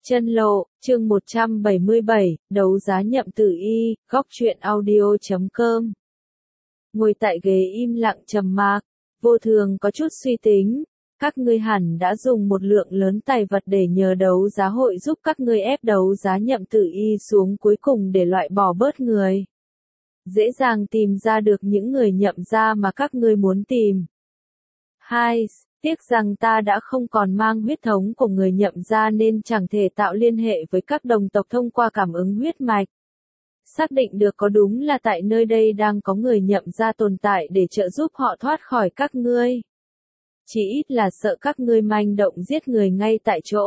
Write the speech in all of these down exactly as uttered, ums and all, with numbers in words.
Chân lộ, chương một trăm bảy mươi bảy, đấu giá nhậm tử y, góc truyện audio chấm com. Ngồi tại ghế im lặng trầm mặc, Vô Thường có chút suy tính, các ngươi hẳn đã dùng một lượng lớn tài vật để nhờ đấu giá hội giúp các ngươi ép đấu giá nhậm tử y xuống cuối cùng để loại bỏ bớt người. Dễ dàng tìm ra được những người nhậm gia mà các ngươi muốn tìm. Hai, tiếc rằng ta đã không còn mang huyết thống của người nhậm gia nên chẳng thể tạo liên hệ với các đồng tộc thông qua cảm ứng huyết mạch. Xác định được có đúng là tại nơi đây đang có người nhậm gia tồn tại để trợ giúp họ thoát khỏi các ngươi. Chỉ ít là sợ các ngươi manh động giết người ngay tại chỗ.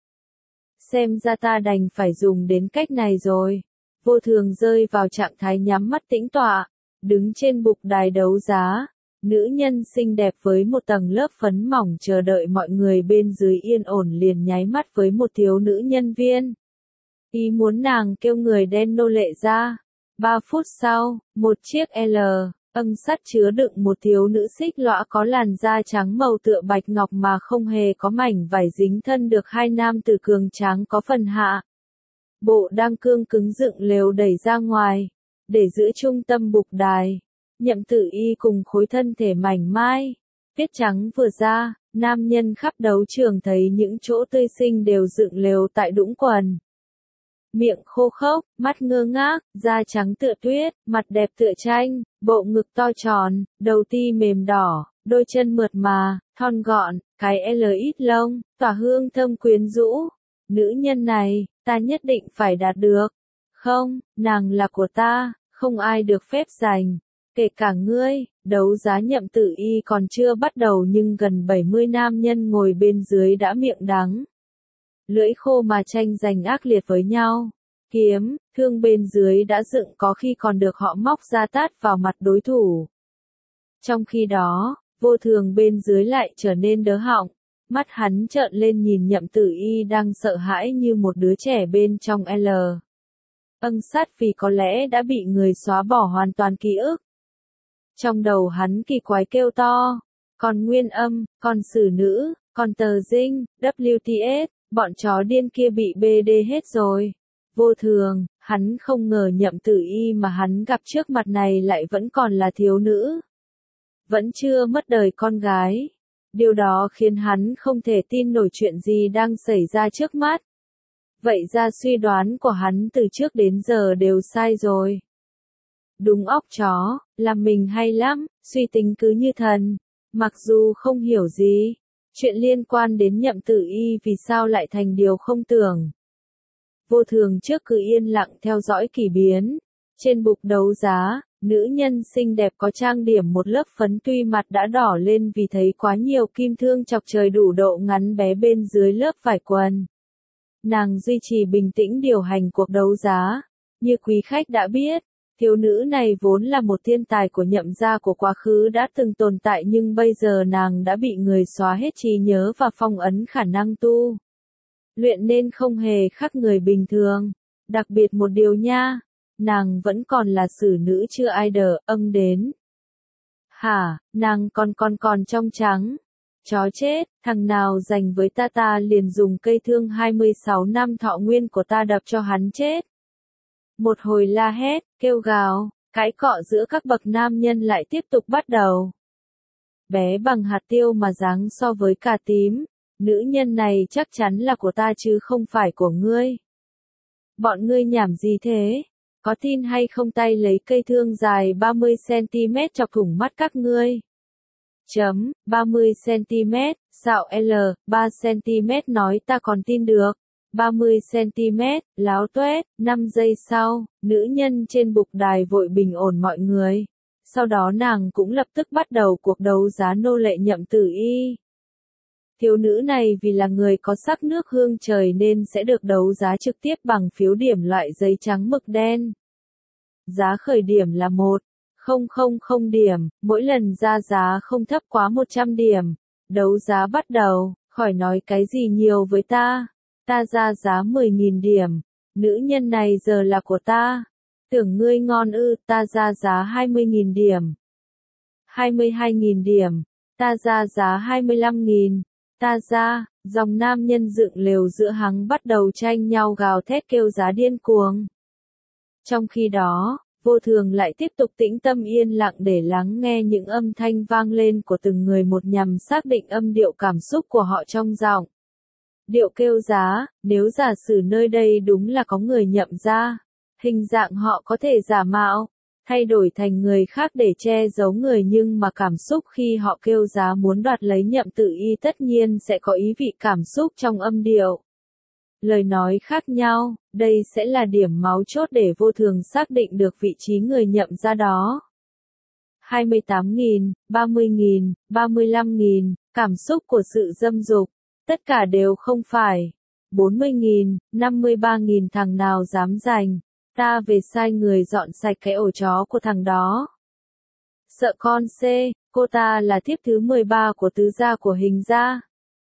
Xem ra ta đành phải dùng đến cách này rồi. Vô Thường rơi vào trạng thái nhắm mắt tĩnh tọa, đứng trên bục đài đấu giá. Nữ nhân xinh đẹp với một tầng lớp phấn mỏng chờ đợi mọi người bên dưới yên ổn liền nháy mắt với một thiếu nữ nhân viên. Ý muốn nàng kêu người đem nô lệ ra. Ba phút sau, một chiếc L, âng sắt chứa đựng một thiếu nữ xích lõa có làn da trắng màu tựa bạch ngọc mà không hề có mảnh vải dính thân được hai nam tử cường tráng có phần hạ. Bộ đang cương cứng dựng lều đẩy ra ngoài, để giữa trung tâm bục đài. Nhậm tử y cùng khối thân thể mảnh mai, tiết trắng vừa ra, nam nhân khắp đấu trường thấy những chỗ tươi xinh đều dựng lều tại đũng quần. Miệng khô khốc, mắt ngơ ngác, da trắng tựa tuyết, mặt đẹp tựa tranh, bộ ngực to tròn, đầu ti mềm đỏ, đôi chân mượt mà, thon gọn, cái L ít lông, tỏa hương thơm quyến rũ. Nữ nhân này, ta nhất định phải đạt được. Không, nàng là của ta, không ai được phép giành. Kể cả ngươi. Đấu giá nhậm tử y còn chưa bắt đầu nhưng gần bảy mươi nam nhân ngồi bên dưới đã miệng đắng. Lưỡi khô mà tranh giành ác liệt với nhau. Kiếm, thương bên dưới đã dựng có khi còn được họ móc ra tát vào mặt đối thủ. Trong khi đó, Vô Thường bên dưới lại trở nên đớ họng. Mắt hắn trợn lên nhìn nhậm tử y đang sợ hãi như một đứa trẻ bên trong L. Âng sắt vì có lẽ đã bị người xóa bỏ hoàn toàn ký ức. Trong đầu hắn kỳ quái kêu to, còn nguyên âm, còn xử nữ, còn tờ dinh, W T S, bọn chó điên kia bị bê đê hết rồi. Vô Thường, hắn không ngờ nhậm tử y mà hắn gặp trước mặt này lại vẫn còn là thiếu nữ. Vẫn chưa mất đời con gái. Điều đó khiến hắn không thể tin nổi chuyện gì đang xảy ra trước mắt. Vậy ra suy đoán của hắn từ trước đến giờ đều sai rồi. Đúng óc chó, làm mình hay lắm, suy tính cứ như thần. Mặc dù không hiểu gì, chuyện liên quan đến nhậm tử y vì sao lại thành điều không tưởng. Vô Thường trước cứ yên lặng theo dõi kỳ biến. Trên bục đấu giá, nữ nhân xinh đẹp có trang điểm một lớp phấn tuy mặt đã đỏ lên vì thấy quá nhiều kim thương chọc trời đủ độ ngắn bé bên dưới lớp vải quần. Nàng duy trì bình tĩnh điều hành cuộc đấu giá. Như quý khách đã biết, thiếu nữ này vốn là một thiên tài của nhậm gia của quá khứ đã từng tồn tại nhưng bây giờ nàng đã bị người xóa hết trí nhớ và phong ấn khả năng tu luyện nên không hề khác người bình thường. Đặc biệt một điều nha, nàng vẫn còn là xử nữ chưa ai đỡ âng đến. Hả, nàng còn còn còn trong trắng. Chó chết, thằng nào giành với ta ta liền dùng cây thương hai mươi sáu năm thọ nguyên của ta đập cho hắn chết. Một hồi la hét, kêu gào, cãi cọ giữa các bậc nam nhân lại tiếp tục bắt đầu. Bé bằng hạt tiêu mà dáng so với cà tím, nữ nhân này chắc chắn là của ta chứ không phải của ngươi. Bọn ngươi nhảm gì thế? Có tin hay không tay lấy cây thương dài ba mươi xăng-ti-mét chọc thủng mắt các ngươi. Chấm, ba mươi xăng-ti-mét, xạo L, ba xăng-ti-mét nói ta còn tin được. ba mươi xăng-ti-mét, láo toét, năm giây sau, nữ nhân trên bục đài vội bình ổn mọi người. Sau đó nàng cũng lập tức bắt đầu cuộc đấu giá nô lệ nhậm tử y. Thiếu nữ này vì là người có sắc nước hương trời nên sẽ được đấu giá trực tiếp bằng phiếu điểm loại giấy trắng mực đen. Giá khởi điểm là một nghìn điểm, mỗi lần ra giá không thấp quá một trăm điểm. Đấu giá bắt đầu, khỏi nói cái gì nhiều với ta. Ta ra giá mười nghìn điểm. Nữ nhân này giờ là của ta. Tưởng ngươi ngon ư, ta ra giá hai mươi nghìn điểm. hai mươi hai nghìn điểm. Ta ra giá hai mươi lăm nghìn. Ta ra, Dòng nam nhân dựng lều giữa hắng bắt đầu tranh nhau gào thét kêu giá điên cuồng. Trong khi đó, Vô Thường lại tiếp tục tĩnh tâm yên lặng để lắng nghe những âm thanh vang lên của từng người một nhằm xác định âm điệu cảm xúc của họ trong giọng. Điệu kêu giá, nếu giả sử nơi đây đúng là có người nhậm ra, hình dạng họ có thể giả mạo, thay đổi thành người khác để che giấu người, nhưng mà cảm xúc khi họ kêu giá muốn đoạt lấy nhậm tử y tất nhiên sẽ có ý vị cảm xúc trong âm điệu. Lời nói khác nhau, đây sẽ là điểm máu chốt để Vô Thường xác định được vị trí người nhậm ra đó. hai mươi tám nghìn, ba mươi nghìn, ba mươi lăm nghìn, cảm xúc của sự dâm dục, tất cả đều không phải. bốn mươi nghìn, năm mươi ba nghìn, thằng nào dám giành, ta về sai người dọn sạch cái ổ chó của thằng đó. Sợ con C, cô ta là thiếp thứ mười ba của tứ gia của Hình gia.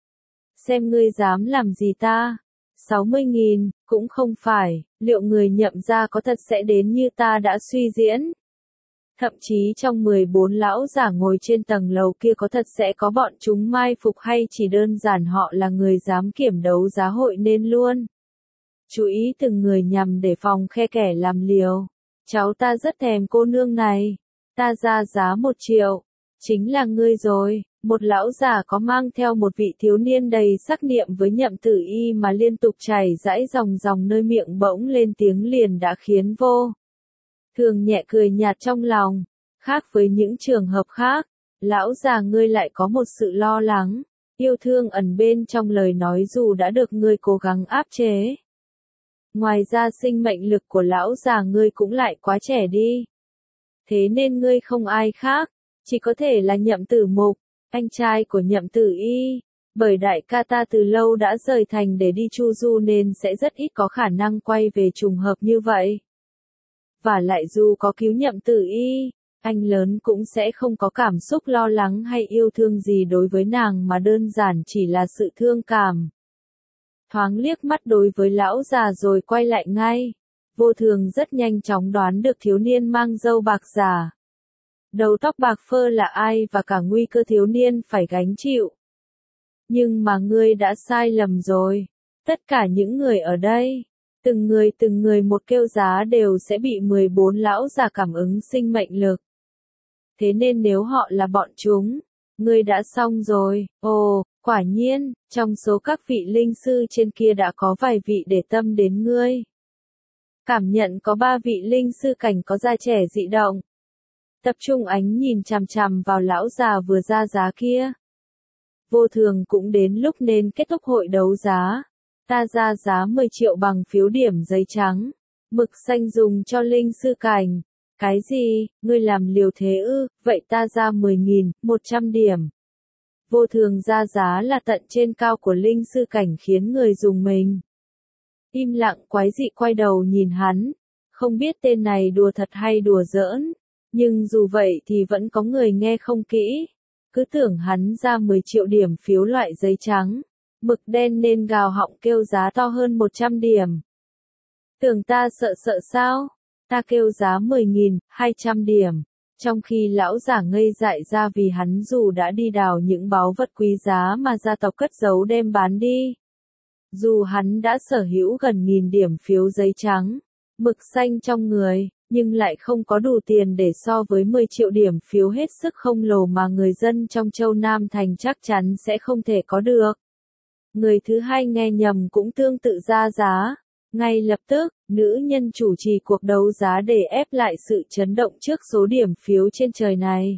Xem ngươi dám làm gì ta. sáu mươi nghìn, cũng không phải, liệu người nhậm ra có thật sẽ đến như ta đã suy diễn? Thậm chí trong mười bốn lão giả ngồi trên tầng lầu kia có thật sẽ có bọn chúng mai phục, hay chỉ đơn giản họ là người dám kiểm đấu giá hội nên luôn? Chú ý từng người nhằm để phòng khe kẻ làm liều. Cháu ta rất thèm cô nương này. Ta ra giá một triệu. Chính là ngươi rồi. Một lão già có mang theo một vị thiếu niên đầy sắc niệm với nhậm tử y mà liên tục chảy dãi dòng dòng nơi miệng bỗng lên tiếng liền đã khiến Vô Thường nhẹ cười nhạt trong lòng. Khác với những trường hợp khác, lão già ngươi lại có một sự lo lắng, yêu thương ẩn bên trong lời nói dù đã được ngươi cố gắng áp chế. Ngoài ra sinh mệnh lực của lão già ngươi cũng lại quá trẻ đi. Thế nên ngươi không ai khác, chỉ có thể là Nhậm Tử Mục, anh trai của Nhậm Tử Y. Bởi đại ca ta từ lâu đã rời thành để đi chu du nên sẽ rất ít có khả năng quay về trùng hợp như vậy. Và lại dù có cứu Nhậm Tử Y, anh lớn cũng sẽ không có cảm xúc lo lắng hay yêu thương gì đối với nàng mà đơn giản chỉ là sự thương cảm. Thoáng liếc mắt đối với lão già rồi quay lại ngay. Vô Thường rất nhanh chóng đoán được thiếu niên mang râu bạc già, đầu tóc bạc phơ là ai và cả nguy cơ thiếu niên phải gánh chịu. Nhưng mà ngươi đã sai lầm rồi. Tất cả những người ở đây, từng người từng người một kêu giá đều sẽ bị mười bốn lão già cảm ứng sinh mệnh lực. Thế nên nếu họ là bọn chúng, ngươi đã xong rồi. Ồ, quả nhiên, trong số các vị linh sư trên kia đã có vài vị để tâm đến ngươi. Cảm nhận có ba vị linh sư cảnh có da trẻ dị động. Tập trung ánh nhìn chằm chằm vào lão già vừa ra giá kia. Vô Thường cũng đến lúc nên kết thúc hội đấu giá. Ta ra giá mười triệu bằng phiếu điểm giấy trắng, mực xanh dùng cho linh sư cảnh. Cái gì, ngươi làm liều thế ư, vậy ta ra mười nghìn, một trăm điểm. Vô Thường ra giá là tận trên cao của linh sư cảnh khiến người dùng mình im lặng quái dị quay đầu nhìn hắn, không biết tên này đùa thật hay đùa giỡn, nhưng dù vậy thì vẫn có người nghe không kỹ, cứ tưởng hắn ra mười triệu điểm phiếu loại giấy trắng, mực đen nên gào họng kêu giá to hơn một trăm điểm. Tưởng ta sợ sợ sao? Ta kêu giá mười nghìn, hai trăm điểm. Trong khi lão giả ngây dại ra vì hắn dù đã đi đào những báu vật quý giá mà gia tộc cất giấu đem bán đi. Dù hắn đã sở hữu gần nghìn điểm phiếu giấy trắng, mực xanh trong người, nhưng lại không có đủ tiền để so với mười triệu điểm phiếu hết sức khổng lồ mà người dân trong Châu Nam Thành chắc chắn sẽ không thể có được. Người thứ hai nghe nhầm cũng tương tự ra giá. Ngay lập tức, nữ nhân chủ trì cuộc đấu giá để ép lại sự chấn động trước số điểm phiếu trên trời này.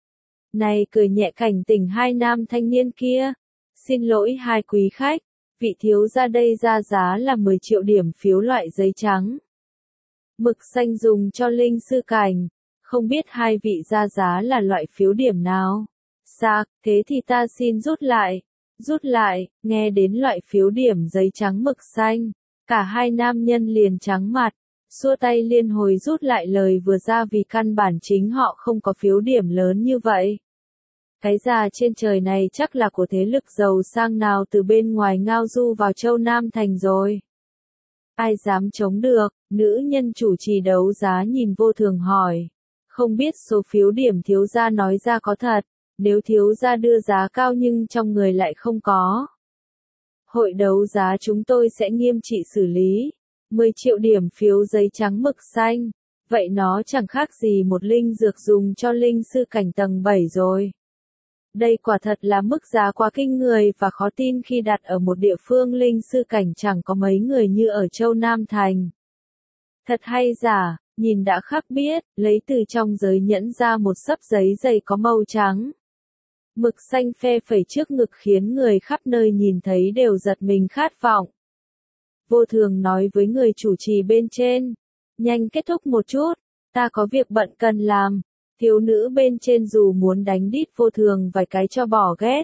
Này cười nhẹ cảnh tỉnh hai nam thanh niên kia. Xin lỗi hai quý khách, vị thiếu gia đây ra giá là mười triệu điểm phiếu loại giấy trắng. Mực xanh dùng cho linh sư cảnh, không biết hai vị ra giá là loại phiếu điểm nào. Sạc, thế thì ta xin rút lại. Rút lại, nghe đến loại phiếu điểm giấy trắng mực xanh. Cả hai nam nhân liền trắng mặt, xua tay liên hồi rút lại lời vừa ra vì căn bản chính họ không có phiếu điểm lớn như vậy. Cái già trên trời này chắc là của thế lực giàu sang nào từ bên ngoài ngao du vào Châu Nam Thành rồi. Ai dám chống được, nữ nhân chủ trì đấu giá nhìn Vô Thường hỏi. Không biết số phiếu điểm thiếu gia nói ra có thật, nếu thiếu gia đưa giá cao nhưng trong người lại không có. Hội đấu giá chúng tôi sẽ nghiêm trị xử lý. mười triệu điểm phiếu giấy trắng mực xanh. Vậy nó chẳng khác gì một linh dược dùng cho linh sư cảnh tầng bảy rồi. Đây quả thật là mức giá quá kinh người và khó tin khi đặt ở một địa phương linh sư cảnh chẳng có mấy người như ở Châu Nam Thành. Thật hay giả, nhìn đã khắc biết, lấy từ trong giới nhẫn ra một xấp giấy dày có màu trắng. Mực xanh phe phẩy trước ngực khiến người khắp nơi nhìn thấy đều giật mình khát vọng. Vô Thường nói với người chủ trì bên trên, nhanh kết thúc một chút, ta có việc bận cần làm. Thiếu nữ bên trên dù muốn đánh đít Vô Thường vài cái cho bỏ ghét.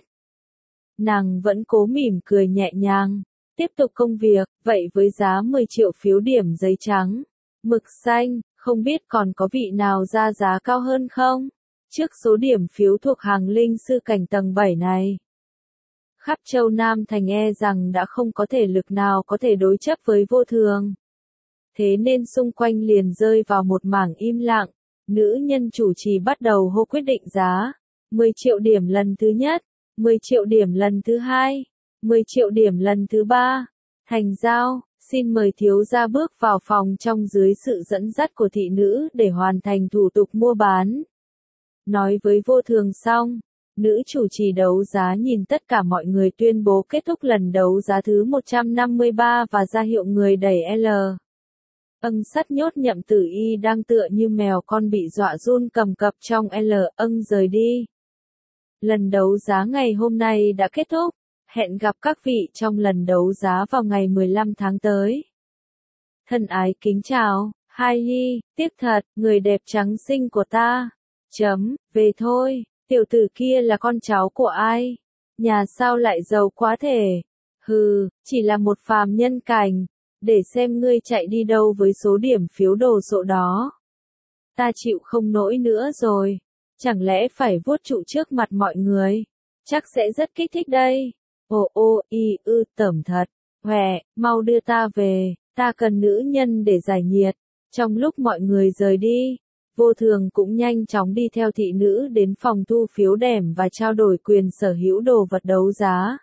Nàng vẫn cố mỉm cười nhẹ nhàng, tiếp tục công việc, vậy với giá mười triệu phiếu điểm giấy trắng, mực xanh, không biết còn có vị nào ra giá cao hơn không? Trước số điểm phiếu thuộc hàng linh sư cảnh tầng bảy này. Khắp Châu Nam Thành e rằng đã không có thể lực nào có thể đối chấp với Vô Thường. Thế nên xung quanh liền rơi vào một mảng im lặng. Nữ nhân chủ trì bắt đầu hô quyết định giá. mười triệu điểm lần thứ nhất, mười triệu điểm lần thứ hai, mười triệu điểm lần thứ ba. Thành giao, xin mời thiếu gia bước vào phòng trong dưới sự dẫn dắt của thị nữ để hoàn thành thủ tục mua bán. Nói với Vô Thường xong, nữ chủ trì đấu giá nhìn tất cả mọi người tuyên bố kết thúc lần đấu giá thứ một trăm năm mươi ba và ra hiệu người đẩy L. Âng sắt nhốt Nhậm Tử Y đang tựa như mèo con bị dọa run cầm cập trong L. Âng rời đi. Lần đấu giá ngày hôm nay đã kết thúc. Hẹn gặp các vị trong lần đấu giá vào ngày mười lăm tháng tới. Thân ái kính chào, Hai Ly, tiếc thật, người đẹp trắng xinh của ta. Chấm, về thôi, tiểu tử kia là con cháu của ai? Nhà sao lại giàu quá thể? Hừ, chỉ là một phàm nhân cảnh. Để xem ngươi chạy đi đâu với số điểm phiếu đồ sộ đó. Ta chịu không nổi nữa rồi. Chẳng lẽ phải vuốt trụ trước mặt mọi người? Chắc sẽ rất kích thích đây. Ồ ô y ư tởm thật. Hòe, mau đưa ta về. Ta cần nữ nhân để giải nhiệt. Trong lúc mọi người rời đi, Vô Thường cũng nhanh chóng đi theo thị nữ đến phòng thu phiếu đẻm và trao đổi quyền sở hữu đồ vật đấu giá.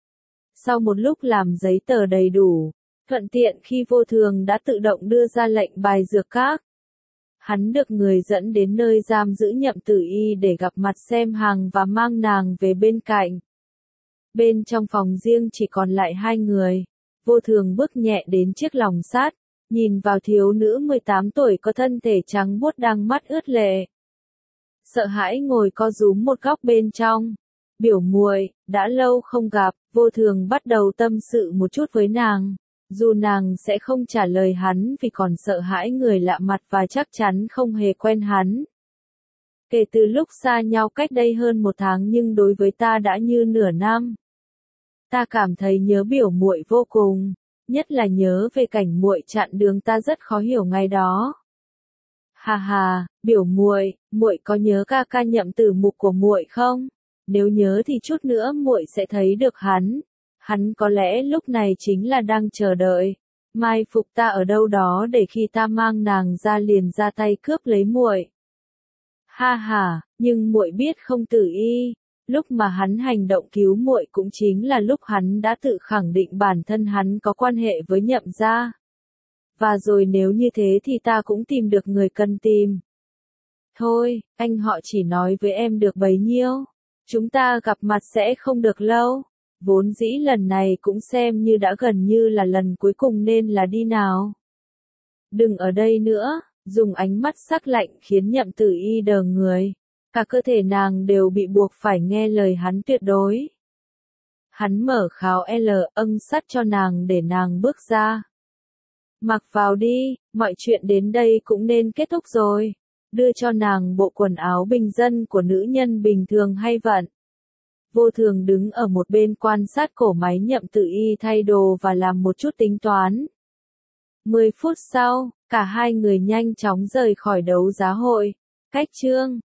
Sau một lúc làm giấy tờ đầy đủ, thuận tiện khi Vô Thường đã tự động đưa ra lệnh bài dược các. Hắn được người dẫn đến nơi giam giữ Nhậm Tử Y để gặp mặt xem hàng và mang nàng về bên cạnh. Bên trong phòng riêng chỉ còn lại hai người. Vô Thường bước nhẹ đến chiếc lồng sắt, nhìn vào thiếu nữ mười tám tuổi có thân thể trắng buốt đang mắt ướt lệ. Sợ hãi ngồi co rúm một góc bên trong. Biểu muội, đã lâu không gặp, Vô Thường bắt đầu tâm sự một chút với nàng. Dù nàng sẽ không trả lời hắn vì còn sợ hãi người lạ mặt và chắc chắn không hề quen hắn. Kể từ lúc xa nhau cách đây hơn một tháng nhưng đối với ta đã như nửa năm. Ta cảm thấy nhớ biểu muội vô cùng, nhất là nhớ về cảnh muội chặn đường ta rất khó hiểu ngày đó. Hà hà, biểu muội, muội có nhớ ca ca Nhậm Tử Mục của muội không? Nếu nhớ thì chút nữa muội sẽ thấy được hắn. Hắn có lẽ lúc này chính là đang chờ đợi, mai phục ta ở đâu đó để khi ta mang nàng ra liền ra tay cướp lấy muội. Ha ha, nhưng muội biết không Tử Y, lúc mà hắn hành động cứu muội cũng chính là lúc hắn đã tự khẳng định bản thân hắn có quan hệ với Nhậm gia. Và rồi nếu như thế thì ta cũng tìm được người cần tìm. Thôi, anh họ chỉ nói với em được bấy nhiêu. Chúng ta gặp mặt sẽ không được lâu. Vốn dĩ lần này cũng xem như đã gần như là lần cuối cùng nên là đi nào. Đừng ở đây nữa, dùng ánh mắt sắc lạnh khiến Nhậm Tử Y đờ người. Cả cơ thể nàng đều bị buộc phải nghe lời hắn tuyệt đối. Hắn mở kháo L âng sắt cho nàng để nàng bước ra. Mặc vào đi, mọi chuyện đến đây cũng nên kết thúc rồi. Đưa cho nàng bộ quần áo bình dân của nữ nhân bình thường hay vận. Vô Thường đứng ở một bên quan sát cổ máy Nhậm Tử Y thay đồ và làm một chút tính toán. Mười phút sau, cả hai người nhanh chóng rời khỏi đấu giá hội. Cách chương